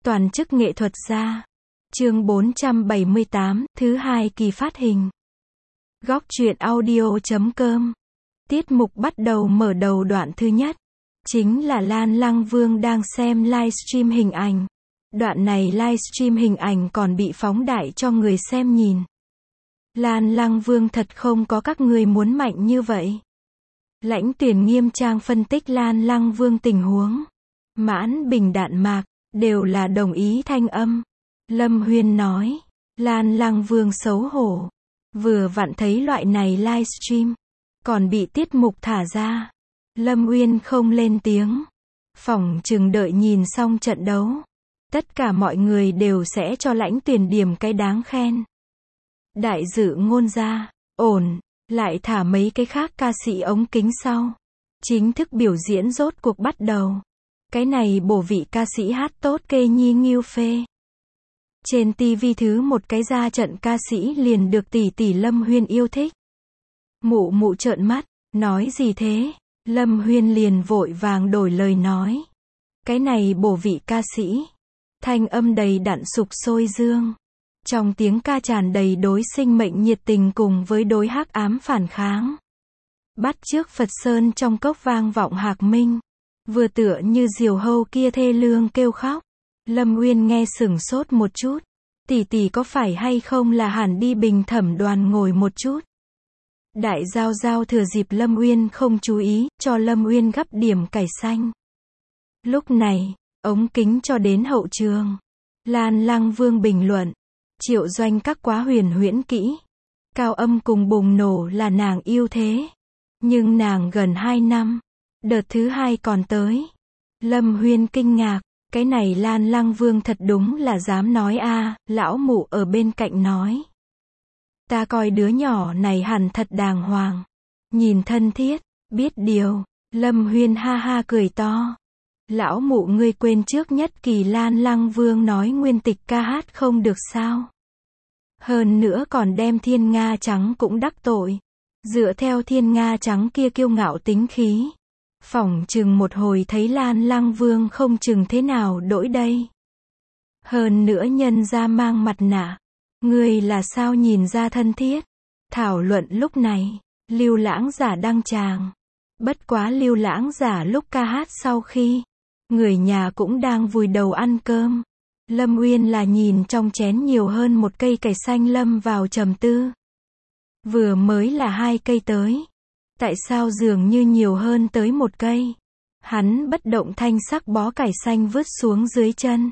Toàn chức nghệ thuật gia. Chương 478, thứ hai kỳ phát hình. Góc truyện audio.com. Tiết mục bắt đầu mở đầu đoạn thứ nhất. Chính là Lan Lăng Vương đang xem livestream hình ảnh. Đoạn này livestream hình ảnh còn bị phóng đại cho người xem nhìn. Lan Lăng Vương thật không có các người muốn mạnh như vậy. Lãnh Tuyển nghiêm trang phân tích Lan Lăng Vương tình huống. Mãn Bình Đạn Mạc, đều là đồng ý thanh âm. Lâm Huyên nói, Lan Lăng Vương xấu hổ. Vừa vặn thấy loại này livestream, còn bị tiết mục thả ra. Lâm Uyên không lên tiếng. Phỏng chừng đợi nhìn xong trận đấu, tất cả mọi người đều sẽ cho Lãnh Tuyển điểm cái đáng khen. Đại dự ngôn ra, ổn, lại thả mấy cái khác ca sĩ ống kính sau. Chính thức biểu diễn rốt cuộc bắt đầu. Cái này bổ vị ca sĩ hát tốt kê nhi nghiêu phê. Trên TV thứ một cái ra trận ca sĩ liền được tỷ tỷ Lâm Huyên yêu thích. Mụ mụ trợn mắt, nói gì thế? Lâm Huyên liền vội vàng đổi lời nói. Cái này bổ vị ca sĩ. Thanh âm đầy đặn sục sôi dương. Trong tiếng ca tràn đầy đối sinh mệnh nhiệt tình cùng với đối hắc ám phản kháng. Bắt chước Phật Sơn trong cốc vang vọng hạc minh. Vừa tựa như diều hâu kia thê lương kêu khóc. Lâm Uyên nghe sửng sốt một chút. Tỷ tỷ có phải hay không là hẳn đi bình thẩm đoàn ngồi một chút. Đại Giao Giao thừa dịp Lâm Uyên không chú ý, cho Lâm Uyên gắp điểm cải xanh. Lúc này, ống kính cho đến hậu trường. Lan Lăng Vương bình luận. Triệu Doanh các quá huyền huyễn kỹ. Cao âm cùng bùng nổ là nàng yêu thế. Nhưng nàng gần 2 năm. Đợt thứ 2 còn tới. Lâm Huyên kinh ngạc. Cái này Lan Lăng Vương thật đúng là dám nói a. Lão mụ ở bên cạnh nói. Ta coi đứa nhỏ này hẳn thật đàng hoàng. Nhìn thân thiết, biết điều. Lâm Huyên ha ha cười to. Lão mụ ngươi quên trước nhất kỳ Lan Lăng Vương nói nguyên tịch ca hát không được sao. Hơn nữa còn đem Thiên Nga Trắng cũng đắc tội. Dựa theo Thiên Nga Trắng kia kiêu ngạo tính khí. Phỏng chừng một hồi thấy Lan Lăng Vương không chừng thế nào đổi đây. Hơn nữa nhân ra mang mặt nạ. Ngươi là sao nhìn ra thân thiết. Thảo luận lúc này, Lưu Lãng Giả đăng tràng. Bất quá Lưu Lãng Giả lúc ca hát sau khi, người nhà cũng đang vùi đầu ăn cơm. Lâm Uyên là nhìn trong chén nhiều hơn một cây cải xanh lâm vào trầm tư. Vừa mới là 2 cây tới. Tại sao dường như nhiều hơn tới 1 cây? Hắn bất động thanh sắc bó cải xanh vứt xuống dưới chân.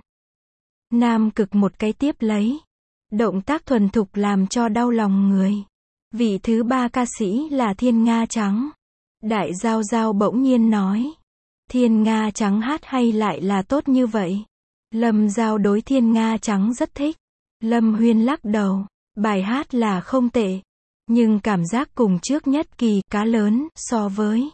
Nam Cực một cái tiếp lấy. Động tác thuần thục làm cho đau lòng người. Vị thứ 3 ca sĩ là Thiên Nga Trắng. Đại Giao Giao bỗng nhiên nói. Thiên Nga Trắng hát hay lại là tốt như vậy? Lâm Giao đối Thiên Nga Trắng rất thích. Lâm Huyên lắc đầu. Bài hát là không tệ. Nhưng cảm giác cùng trước nhất kỳ cá lớn so với.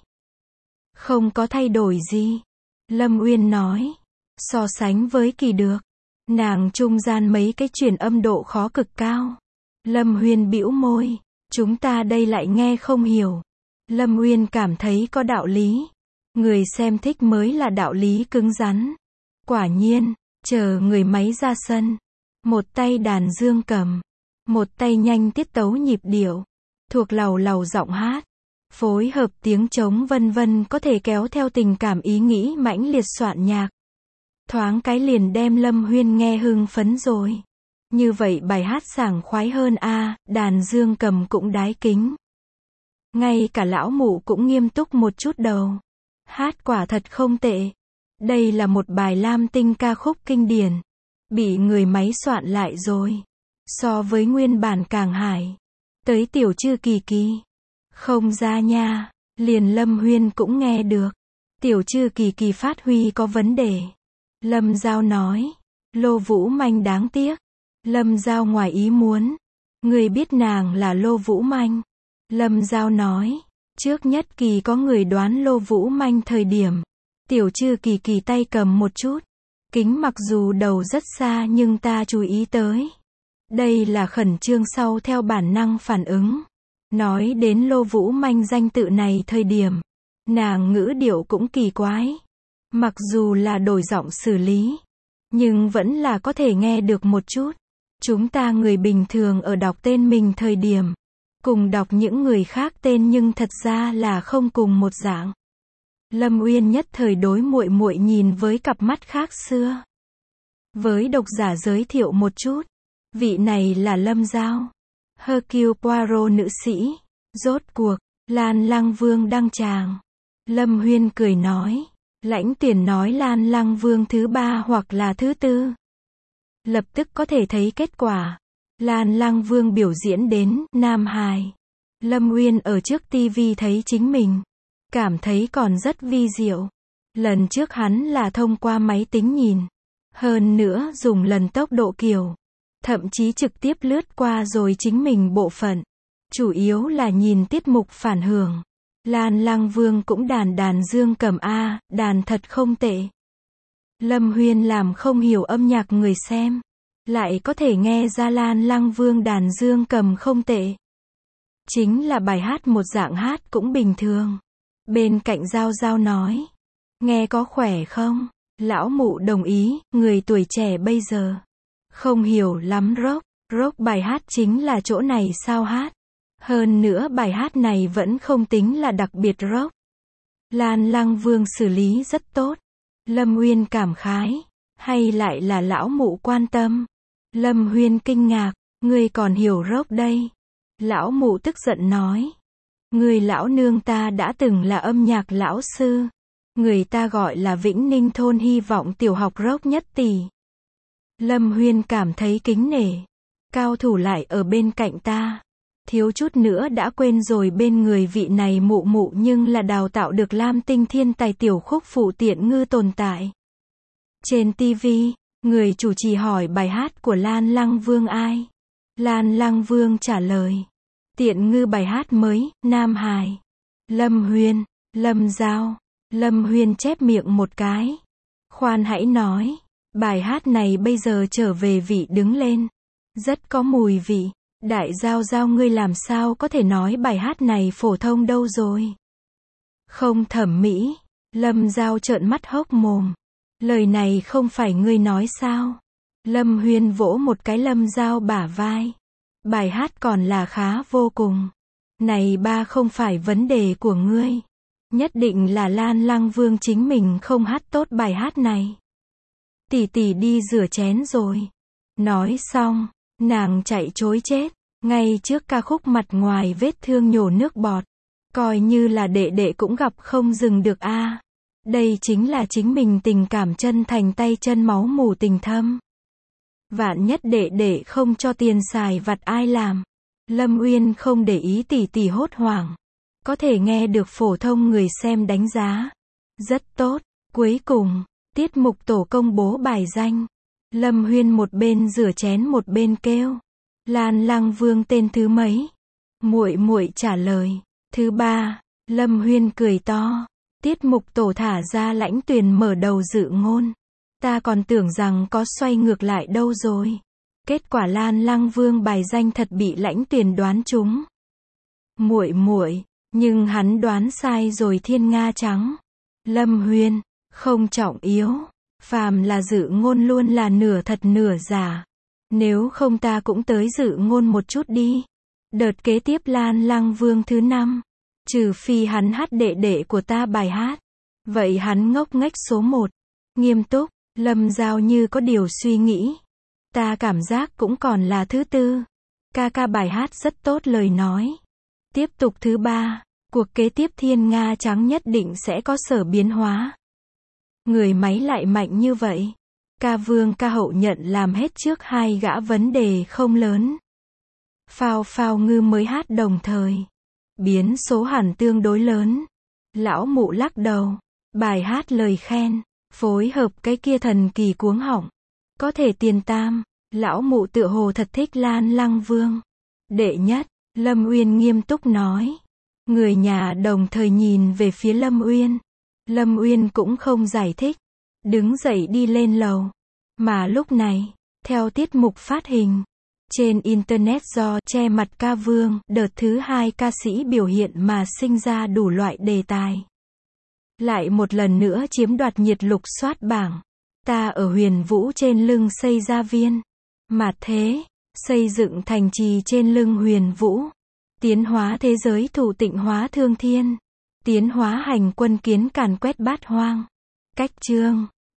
Không có thay đổi gì. Lâm Uyên nói. So sánh với kỳ được. Nàng trung gian mấy cái truyền âm độ khó cực cao. Lâm Huyên bĩu môi. Chúng ta đây lại nghe không hiểu. Lâm Uyên cảm thấy có đạo lý. Người xem thích mới là đạo lý cứng rắn. Quả nhiên, chờ người máy ra sân. Một tay đàn dương cầm. Một tay nhanh tiết tấu nhịp điệu. Thuộc lầu lầu giọng hát. Phối hợp tiếng trống vân vân có thể kéo theo tình cảm ý nghĩ mãnh liệt soạn nhạc. Thoáng cái liền đem Lâm Huyên nghe hưng phấn rồi. Như vậy bài hát sảng khoái hơn a. Đàn dương cầm cũng đái kính. Ngay cả lão mụ cũng nghiêm túc một chút đầu. Hát quả thật không tệ. Đây là một bài lam tinh ca khúc kinh điển. Bị người máy soạn lại rồi. So với nguyên bản càng hải. Tới tiểu chư kỳ kỳ. Không ra nha. Liền Lâm Huyên cũng nghe được. Tiểu chư kỳ kỳ phát huy có vấn đề. Lâm Giao nói. Lô Vũ Manh đáng tiếc. Lâm Giao ngoài ý muốn. Người biết nàng là Lô Vũ Manh. Lâm Giao nói. Trước nhất kỳ có người đoán Lô Vũ Manh thời điểm. Tiểu chư kỳ kỳ tay cầm một chút. Kính mặc dù đầu rất xa nhưng ta chú ý tới. Đây là khẩn trương sau theo bản năng phản ứng. Nói đến Lô Vũ Manh danh tự này thời điểm. Nàng ngữ điệu cũng kỳ quái. Mặc dù là đổi giọng xử lý. nhưng vẫn là có thể nghe được một chút. Chúng ta người bình thường ở đọc tên mình thời điểm, cùng đọc những người khác tên nhưng thật ra là không cùng một dạng. Lâm Uyên nhất thời đối muội muội nhìn với cặp mắt khác xưa. Với độc giả giới thiệu một chút, vị này là Lâm Giao, Hercule Poirot nữ sĩ. Rốt cuộc, Lan Lăng Vương đăng tràng. Lâm Huyên cười nói, Lãnh Tuyển nói Lan Lăng Vương thứ 3 hoặc là thứ 4. Lập tức có thể thấy kết quả. Lan Lăng Vương biểu diễn đến Nam Hài. Lâm Uyên ở trước TV thấy chính mình, cảm thấy còn rất vi diệu. Lần trước hắn là thông qua máy tính nhìn, hơn nữa dùng lần tốc độ kiểu, thậm chí trực tiếp lướt qua rồi chính mình bộ phận. Chủ yếu là nhìn tiết mục phản hưởng. Lan Lăng Vương cũng đàn dương cầm a, đàn thật không tệ. Lâm Huyên làm không hiểu âm nhạc người xem, lại có thể nghe ra Lan Lăng Vương đàn dương cầm không tệ. Chính là bài hát một dạng hát cũng bình thường. Bên cạnh Giao Giao nói, nghe có khỏe không? Lão mụ đồng ý, người tuổi trẻ bây giờ không hiểu lắm rock. Rock bài hát chính là chỗ này sao hát. Hơn nữa bài hát này vẫn không tính là đặc biệt rock. Lan Lăng Vương xử lý rất tốt. Lâm Uyên cảm khái, hay lại là lão mụ quan tâm. Lâm Huyên kinh ngạc, ngươi còn hiểu rock đây. Lão mụ tức giận nói, người lão nương ta đã từng là âm nhạc lão sư. Người ta gọi là Vĩnh Ninh thôn hy vọng tiểu học rock nhất tỷ. Lâm Huyên cảm thấy kính nể. Cao thủ lại ở bên cạnh ta. Thiếu chút nữa đã quên rồi bên người vị này mụ mụ nhưng là đào tạo được Lam Tinh thiên tài tiểu khúc phụ tiện ngư tồn tại. Trên TV, người chủ trì hỏi bài hát của Lan Lăng Vương ai? Lan Lăng Vương trả lời, tiện ngư bài hát mới, Nam Hài. Lâm Huyên, Lâm Giao. Lâm Huyên chép miệng một cái. Khoan hãy nói, bài hát này bây giờ trở về vị đứng lên. Rất có mùi vị. Đại Giao Giao ngươi làm sao có thể nói bài hát này phổ thông đâu rồi? Không thẩm mỹ. Lâm Giao trợn mắt hốc mồm. Lời này không phải ngươi nói sao? Lâm Huyên vỗ một cái Lâm Giao bả vai. Bài hát còn là khá vô cùng. Này ba không phải vấn đề của ngươi. Nhất định là Lan Lăng Vương chính mình không hát tốt bài hát này. Tỷ tỷ đi rửa chén rồi. Nói xong, nàng chạy trối chết. Ngay trước ca khúc mặt ngoài vết thương nhổ nước bọt. Coi như là đệ đệ cũng gặp không dừng được a. Đây chính là chính mình tình cảm chân thành tay chân máu mủ tình thâm. Vạn nhất đệ đệ không cho tiền xài vặt ai làm. Lâm Uyên không để ý tỷ tỷ hốt hoảng. Có thể nghe được phổ thông người xem đánh giá. Rất tốt. Cuối cùng, tiết mục tổ công bố bài danh. Lâm Huyên một bên rửa chén một bên kêu. Lan Lăng Vương tên thứ mấy? Muội muội trả lời, thứ 3. Lâm Huyên cười to. Tiết mục tổ thả ra Lãnh Tuyền mở đầu dự ngôn. Ta còn tưởng rằng có xoay ngược lại đâu rồi. Kết quả Lan Lăng Vương bài danh thật bị Lãnh Tuyền đoán trúng. Muội muội, nhưng hắn đoán sai rồi Thiên Nga trắng. Lâm Huyên, không trọng yếu. Phàm là dự ngôn luôn là nửa thật nửa giả. Nếu không ta cũng tới dự ngôn một chút đi. Đợt kế tiếp Lan Lăng Vương thứ 5. Trừ phi hắn hát đệ đệ của ta bài hát. Vậy hắn ngốc nghếch số 1. Nghiêm túc, Lâm Giao như có điều suy nghĩ. Ta cảm giác cũng còn là thứ 4. Ca bài hát rất tốt lời nói. Tiếp tục thứ 3. Cuộc kế tiếp Thiên Nga trắng nhất định sẽ có sở biến hóa. Người máy lại mạnh như vậy. Ca vương ca hậu nhận làm hết trước 2 gã vấn đề không lớn. Phao phao ngư mới hát đồng thời. Biến số hẳn tương đối lớn. Lão mụ lắc đầu. Bài hát lời khen. Phối hợp cái kia thần kỳ cuống họng. Có thể tiền tam. Lão mụ tựa hồ thật thích Lan Lăng Vương. Đệ nhất. Lâm Uyên nghiêm túc nói. Người nhà đồng thời nhìn về phía Lâm Uyên. Lâm Uyên cũng không giải thích. Đứng dậy đi lên lầu. Mà lúc này, theo tiết mục phát hình, trên Internet do che mặt ca vương, đợt thứ 2 ca sĩ biểu hiện mà sinh ra đủ loại đề tài. Lại một lần nữa chiếm đoạt nhiệt lục soát bảng. Ta ở Huyền Vũ trên lưng xây gia viên. Mạt thế, xây dựng thành trì trên lưng Huyền Vũ. Tiến hóa thế giới thủ tịnh hóa thương thiên. Tiến hóa hành quân kiến càn quét bát hoang. Cách chương